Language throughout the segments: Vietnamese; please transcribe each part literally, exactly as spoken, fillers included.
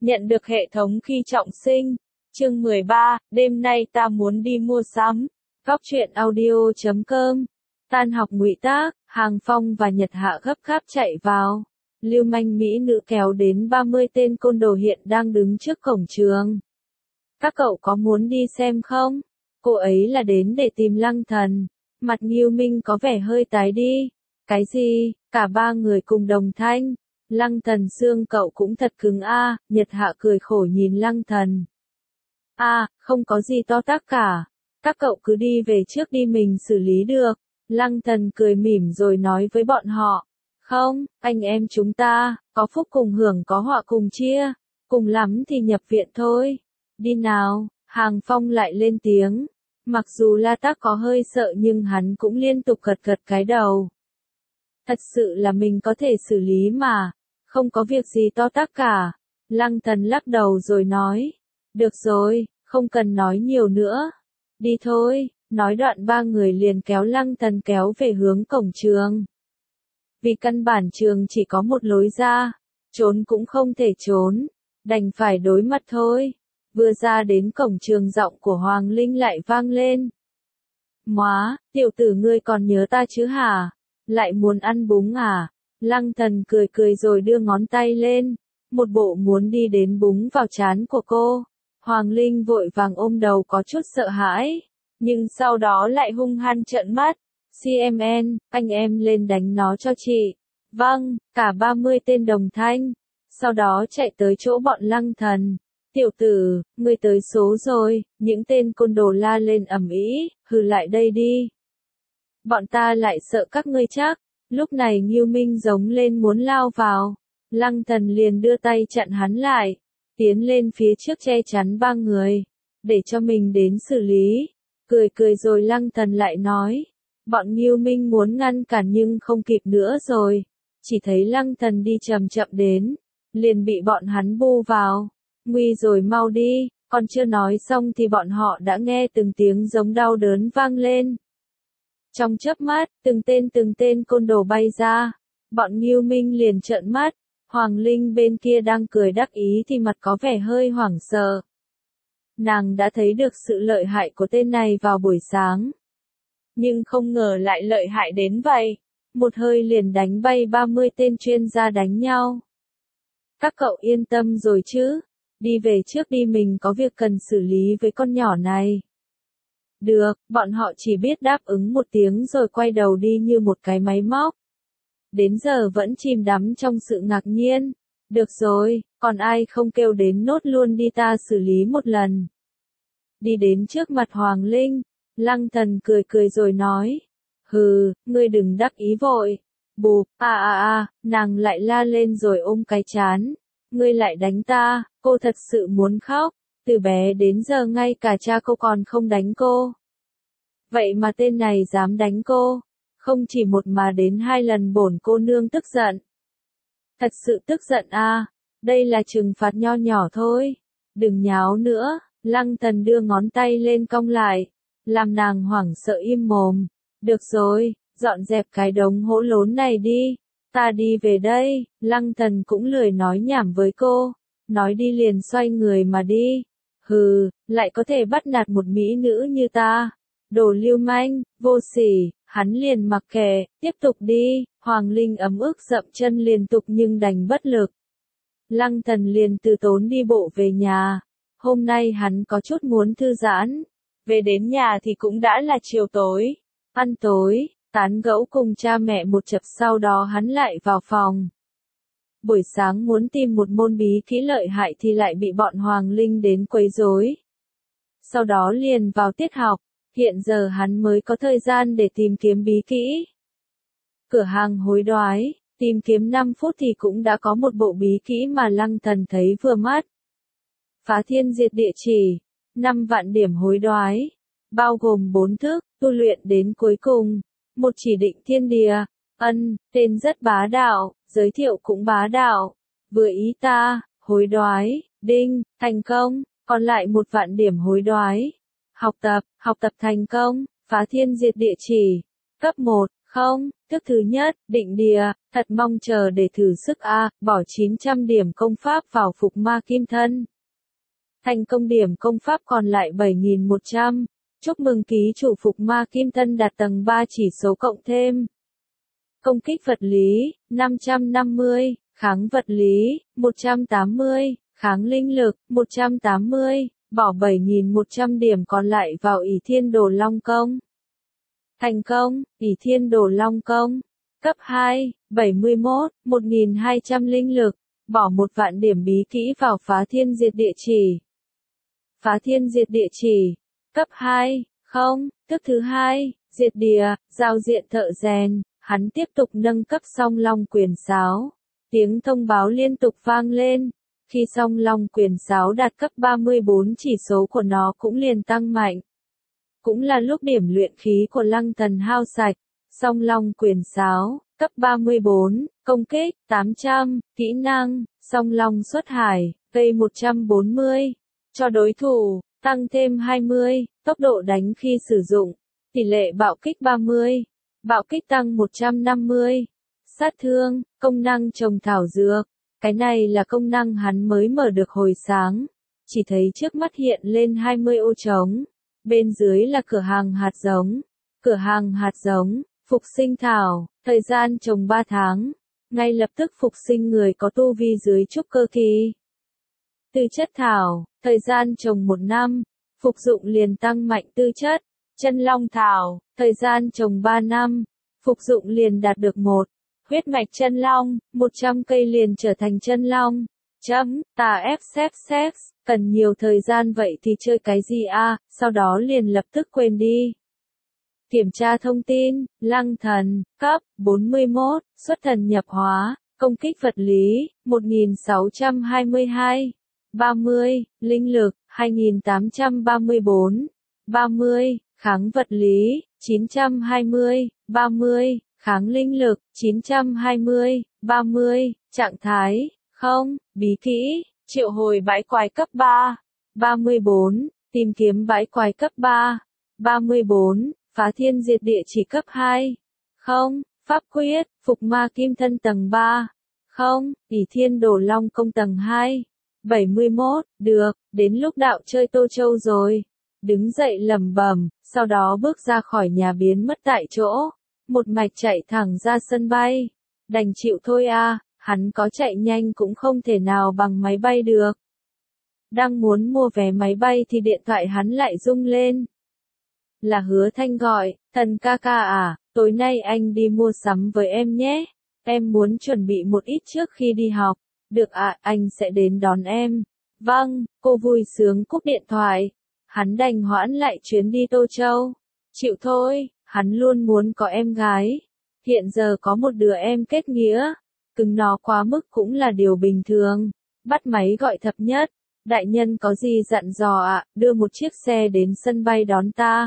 Nhận được hệ thống khi trọng sinh. Chương mười ba, đêm nay ta muốn đi mua sắm. Góc truyện audio chấm com. Tan học ngụy tác, Hàng Phong và Nhật Hạ gấp gáp chạy vào. Lưu manh mỹ nữ kéo đến ba mươi tên côn đồ hiện đang đứng trước cổng trường. Các cậu có muốn đi xem không? Cô ấy là đến để tìm Lăng Thần. Mặt Nghiêu Minh có vẻ hơi tái đi. Cái gì? Cả ba người cùng đồng thanh. Lăng Thần xương cậu cũng thật cứng a. Nhật Hạ cười khổ nhìn Lăng Thần. A, à, không có gì to tát cả. Các cậu cứ đi về trước đi, mình xử lý được. Lăng Thần cười mỉm rồi nói với bọn họ. Không, anh em chúng ta, có phúc cùng hưởng có họa cùng chia. Cùng lắm thì nhập viện thôi. Đi nào, Hàng Phong lại lên tiếng. Mặc dù La Tác có hơi sợ nhưng hắn cũng liên tục gật gật cái đầu. Thật sự là mình có thể xử lý mà. Không có việc gì to tát cả. Lăng Thần lắc đầu rồi nói. Được rồi, không cần nói nhiều nữa. Đi thôi, nói đoạn ba người liền kéo Lăng Thần kéo về hướng cổng trường. Vì căn bản trường chỉ có một lối ra. Trốn cũng không thể trốn. Đành phải đối mặt thôi. Vừa ra đến cổng trường giọng của Hoàng Linh lại vang lên. Móa, tiểu tử ngươi còn nhớ ta chứ hả? Lại muốn ăn bún à? Lăng Thần cười cười rồi đưa ngón tay lên. Một bộ muốn đi đến búng vào trán của cô. Hoàng Linh vội vàng ôm đầu có chút sợ hãi. Nhưng sau đó lại hung hăng trợn mắt. xê em en, anh em lên đánh nó cho chị. Vâng, cả ba mươi tên đồng thanh. Sau đó chạy tới chỗ bọn Lăng Thần. Tiểu tử, ngươi tới số rồi, những tên côn đồ la lên ầm ĩ, hừ lại đây đi. Bọn ta lại sợ các ngươi chắc. Lúc này Nghiêu Minh giống lên muốn lao vào. Lăng Thần liền đưa tay chặn hắn lại. Tiến lên phía trước che chắn ba người. Để cho mình đến xử lý. Cười cười rồi Lăng Thần lại nói. Bọn Nghiêu Minh muốn ngăn cản nhưng không kịp nữa rồi. Chỉ thấy Lăng Thần đi chậm chậm đến. Liền bị bọn hắn bu vào. Nguy rồi mau đi. Còn chưa nói xong thì bọn họ đã nghe từng tiếng giống đau đớn vang lên. Trong chớp mắt, từng tên từng tên côn đồ bay ra. Bọn Nghiêu Minh liền trợn mắt. Hoàng Linh bên kia đang cười đắc ý thì mặt có vẻ hơi hoảng sợ. Nàng đã thấy được sự lợi hại của tên này vào buổi sáng. Nhưng không ngờ lại lợi hại đến vậy. Một hơi liền đánh bay ba mươi tên chuyên gia đánh nhau. Các cậu yên tâm rồi chứ? Đi về trước đi, mình có việc cần xử lý với con nhỏ này. Được, bọn họ chỉ biết đáp ứng một tiếng rồi quay đầu đi như một cái máy móc. Đến giờ vẫn chìm đắm trong sự ngạc nhiên. Được rồi, còn ai không kêu đến nốt luôn đi, ta xử lý một lần. Đi đến trước mặt Hoàng Linh, Lăng Thần cười cười rồi nói. Hừ, ngươi đừng đắc ý vội. Bụp, à à à, nàng lại la lên rồi ôm cái trán. Ngươi lại đánh ta, cô thật sự muốn khóc. Từ bé đến giờ ngay cả cha cô còn không đánh cô. Vậy mà tên này dám đánh cô. Không chỉ một mà đến hai lần, bổn cô nương tức giận. Thật sự tức giận à, đây là trừng phạt nho nhỏ thôi. Đừng nháo nữa, Lăng Thần đưa ngón tay lên cong lại. Làm nàng hoảng sợ im mồm. Được rồi, dọn dẹp cái đống hỗn lốn này đi. Ta đi về đây, Lăng Thần cũng lười nói nhảm với cô. Nói đi liền xoay người mà đi. Hừ, lại có thể bắt nạt một mỹ nữ như ta. Đồ lưu manh, vô sỉ, hắn liền mặc kệ, tiếp tục đi. Hoàng Linh ấm ức dậm chân liên tục nhưng đành bất lực. Lăng Thần liền từ tốn đi bộ về nhà. Hôm nay hắn có chút muốn thư giãn. Về đến nhà thì cũng đã là chiều tối. Ăn tối, tán gẫu cùng cha mẹ một chập, sau đó hắn lại vào phòng. Buổi sáng muốn tìm một môn bí kỹ lợi hại thì lại bị bọn Hoàng Linh đến quấy rối. Sau đó liền vào tiết học, hiện giờ hắn mới có thời gian để tìm kiếm bí kỹ. Cửa hàng hối đoái, tìm kiếm năm phút thì cũng đã có một bộ bí kỹ mà Lăng Thần thấy vừa mắt. Phá thiên diệt địa chỉ, năm vạn điểm hối đoái, bao gồm bốn thức, tu luyện đến cuối cùng, một chỉ định thiên địa, ân, tên rất bá đạo, giới thiệu cũng bá đạo, vừa ý ta, hối đoái, đinh, thành công, còn lại một vạn điểm hối đoái. Học tập, học tập thành công, phá thiên diệt địa chỉ, cấp một, Không, thức thứ nhất, định địa, thật mong chờ để thử sức a, bỏ chín trăm điểm công pháp vào phục ma kim thân. Thành công điểm công pháp còn lại bảy nghìn một trăm. Chúc mừng ký chủ phục ma kim thân đạt tầng ba chỉ số cộng thêm. Công kích vật lý, năm trăm năm mươi, kháng vật lý, một trăm tám mươi, kháng linh lực, một trăm tám mươi, bỏ bảy nghìn một trăm điểm còn lại vào ỷ thiên đồ long công. Thành công, ỷ thiên đồ long công. Cấp hai, bảy mươi mốt, một nghìn hai trăm linh lực, bỏ một vạn điểm bí kỹ vào phá thiên diệt địa chỉ. Phá thiên diệt địa chỉ. Cấp hai, không, tức thứ hai, diệt địa, giao diện thợ rèn, hắn tiếp tục nâng cấp song long quyền sáo. Tiếng thông báo liên tục vang lên. Khi song long quyền sáo đạt cấp ba mươi bốn chỉ số của nó cũng liền tăng mạnh. Cũng là lúc điểm luyện khí của Lăng Thần hao sạch. Song long quyền sáo, cấp ba mươi bốn, công kích, tám trăm, kỹ năng, song long xuất hải, gây một trăm bốn mươi. Cho đối thủ, tăng thêm hai mươi, tốc độ đánh khi sử dụng, tỷ lệ bạo kích ba mươi, bạo kích tăng một trăm năm mươi. Sát thương, công năng trồng thảo dược, cái này là công năng hắn mới mở được hồi sáng, chỉ thấy trước mắt hiện lên hai mươi ô trống, bên dưới là cửa hàng hạt giống, cửa hàng hạt giống, phục sinh thảo, thời gian trồng ba tháng, ngay lập tức phục sinh người có tu vi dưới trúc cơ kỳ. Tư chất thảo, thời gian trồng một năm, phục dụng liền tăng mạnh tư chất, chân long thảo, thời gian trồng ba năm, phục dụng liền đạt được một. Huyết mạch chân long, một trăm cây liền trở thành chân long. Chấm, tà ép xếp xếp, cần nhiều thời gian vậy thì chơi cái gì a, sau đó liền lập tức quên đi. Kiểm tra thông tin, Lăng Thần, cấp bốn mươi mốt, xuất thần nhập hóa, công kích vật lý, một nghìn sáu trăm hai mươi hai, ba mươi, linh lực, hai nghìn tám trăm ba mươi bốn, ba mươi, kháng vật lý, chín trăm hai mươi, ba mươi. Kháng linh lực, chín trăm hai mươi, ba mươi, trạng thái, không, bí kỹ, triệu hồi bãi quái cấp ba, ba mươi bốn, tìm kiếm bãi quái cấp ba, ba mươi bốn, phá thiên diệt địa chỉ cấp hai, không, pháp quyết, phục ma kim thân tầng ba, không, ỷ thiên đồ long công tầng hai, bảy mươi mốt, được, đến lúc đạo chơi Tô Châu rồi, đứng dậy lẩm bẩm, sau đó bước ra khỏi nhà biến mất tại chỗ. Một mạch chạy thẳng ra sân bay. Đành chịu thôi a, hắn có chạy nhanh cũng không thể nào bằng máy bay được. Đang muốn mua vé máy bay thì điện thoại hắn lại rung lên. Là Hứa Thanh gọi, Thần ca ca à, tối nay anh đi mua sắm với em nhé. Em muốn chuẩn bị một ít trước khi đi học. Được ạ, à, anh sẽ đến đón em. Vâng, cô vui sướng cúp điện thoại. Hắn đành hoãn lại chuyến đi Tô Châu. Chịu thôi. Hắn luôn muốn có em gái. Hiện giờ có một đứa em kết nghĩa. Cứng nó quá mức cũng là điều bình thường. Bắt máy gọi thập nhất. Đại nhân có gì dặn dò ạ, à, đưa một chiếc xe đến sân bay đón ta.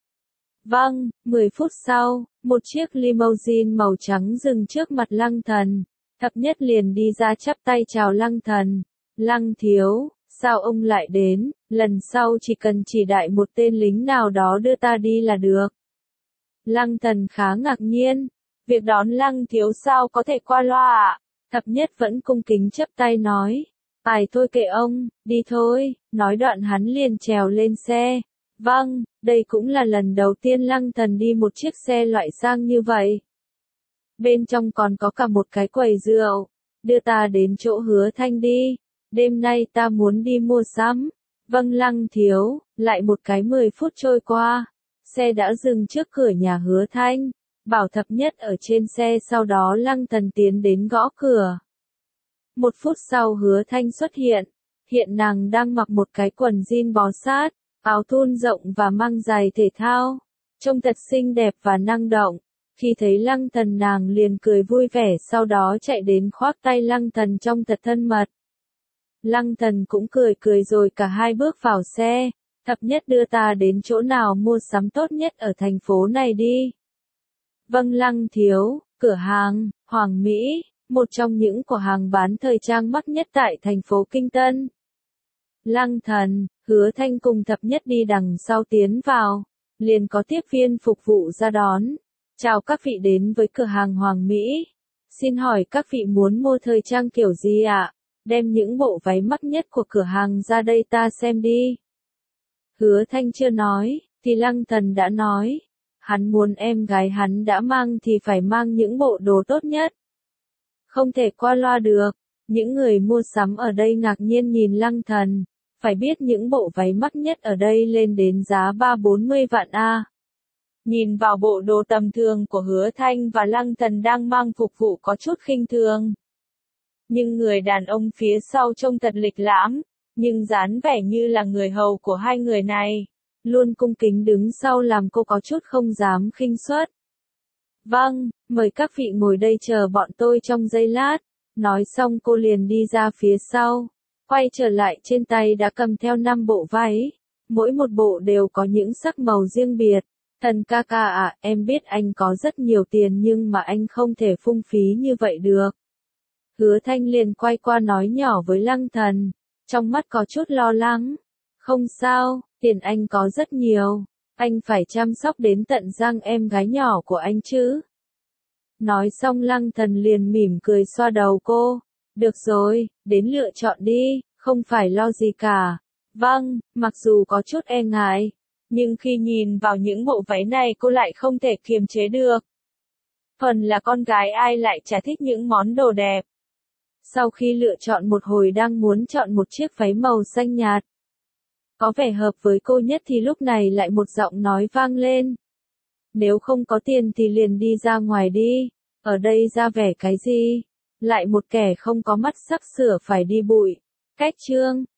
Vâng, mười phút sau, một chiếc limousine màu trắng dừng trước mặt Lăng Thần. Thập nhất liền đi ra chắp tay chào Lăng Thần. Lăng thiếu, sao ông lại đến, lần sau chỉ cần chỉ đại một tên lính nào đó đưa ta đi là được. Lăng Thần khá ngạc nhiên, việc đón Lăng thiếu sao có thể qua loa ạ? Thập nhất vẫn cung kính chắp tay nói, ai thôi kệ ông, đi thôi, nói đoạn hắn liền trèo lên xe. Vâng, đây cũng là lần đầu tiên Lăng Thần đi một chiếc xe loại sang như vậy. Bên trong còn có cả một cái quầy rượu, đưa ta đến chỗ Hứa Thanh đi, đêm nay ta muốn đi mua sắm. Vâng Lăng thiếu, lại một cái mười phút trôi qua. Xe đã dừng trước cửa nhà Hứa Thanh, bảo thập nhất ở trên xe, sau đó Lăng Thần tiến đến gõ cửa. Một phút sau Hứa Thanh xuất hiện, hiện nàng đang mặc một cái quần jean bó sát, áo thun rộng và mang giày thể thao, trông thật xinh đẹp và năng động. Khi thấy Lăng Thần nàng liền cười vui vẻ, sau đó chạy đến khoác tay Lăng Thần trông thật thân mật. Lăng Thần cũng cười cười rồi cả hai bước vào xe. Thập nhất đưa ta đến chỗ nào mua sắm tốt nhất ở thành phố này đi. Vâng Lăng thiếu, cửa hàng, Hoàng Mỹ, một trong những cửa hàng bán thời trang mắc nhất tại thành phố Kinh Tân. Lăng Thần, Hứa Thanh cùng thập nhất đi đằng sau tiến vào, liền có tiếp viên phục vụ ra đón. Chào các vị đến với cửa hàng Hoàng Mỹ. Xin hỏi các vị muốn mua thời trang kiểu gì ạ? Đem những bộ váy mắc nhất của cửa hàng ra đây ta xem đi. Hứa Thanh chưa nói, thì Lăng Thần đã nói. Hắn muốn em gái hắn đã mang thì phải mang những bộ đồ tốt nhất. Không thể qua loa được. Những người mua sắm ở đây ngạc nhiên nhìn Lăng Thần. Phải biết những bộ váy mắc nhất ở đây lên đến giá ba bốn mươi vạn a. Nhìn vào bộ đồ tầm thường của Hứa Thanh và Lăng Thần đang mang phục vụ có chút khinh thường. Nhưng người đàn ông phía sau trông thật lịch lãm, nhưng dáng vẻ như là người hầu của hai người này. Luôn cung kính đứng sau làm cô có chút không dám khinh suất. Vâng, mời các vị ngồi đây chờ bọn tôi trong giây lát. Nói xong cô liền đi ra phía sau. Quay trở lại trên tay đã cầm theo năm bộ váy. Mỗi một bộ đều có những sắc màu riêng biệt. Thần ca ca à, em biết anh có rất nhiều tiền nhưng mà anh không thể phung phí như vậy được. Hứa Thanh liền quay qua nói nhỏ với Lăng Thần. Trong mắt có chút lo lắng. Không sao, tiền anh có rất nhiều. Anh phải chăm sóc đến tận răng em gái nhỏ của anh chứ. Nói xong Lăng Thần liền mỉm cười xoa đầu cô. Được rồi, đến lựa chọn đi, không phải lo gì cả. Vâng, mặc dù có chút e ngại. Nhưng khi nhìn vào những bộ váy này cô lại không thể kiềm chế được. Phần là con gái ai lại chả thích những món đồ đẹp. Sau khi lựa chọn một hồi đang muốn chọn một chiếc váy màu xanh nhạt. Có vẻ hợp với cô nhất thì lúc này lại một giọng nói vang lên. Nếu không có tiền thì liền đi ra ngoài đi. Ở đây ra vẻ cái gì? Lại một kẻ không có mắt sắp sửa phải đi bụi. Cách chương.